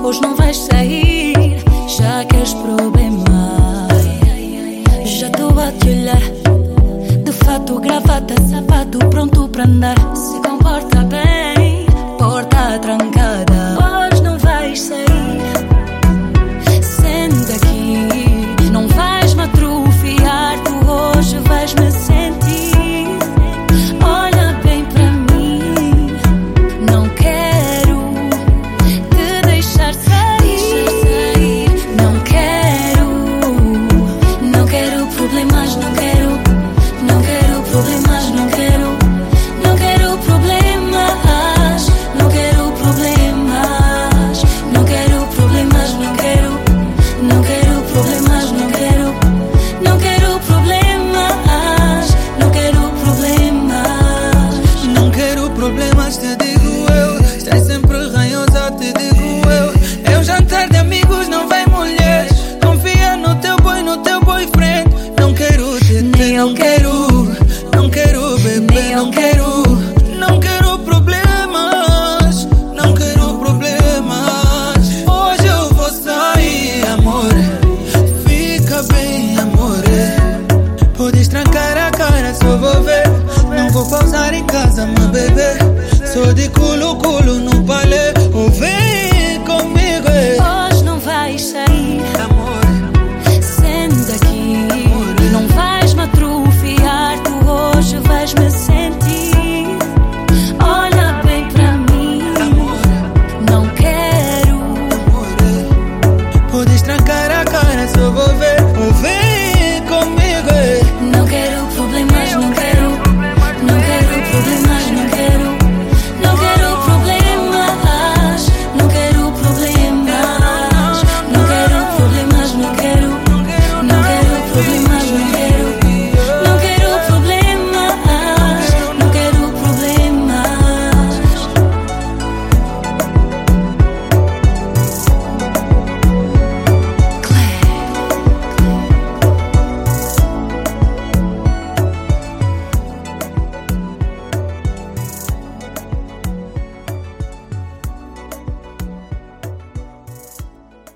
hoje não vais sair. Já queres problemas, já estou a te olhar. De fato, gravata, sapato, pronto pra andar. Se comporta bem, porta trancada, hoje não vais sair. Senta aqui, não vais me atrofiar. Tu hoje vais me sentir. Olha bem pra mim, não quero te deixar sair. Não quero problemas, não quero problemas, não quero problemas, não quero problemas, não quero problemas, não quero problemas, não quero problemas, não quero problemas. Não quero problemas, te digo eu. Estás sempre ranhosa, te digo eu. É um jantar de amigos, não vai mulher. Confia no teu boyfriend. Não quero te ter, não quero beber, não quero.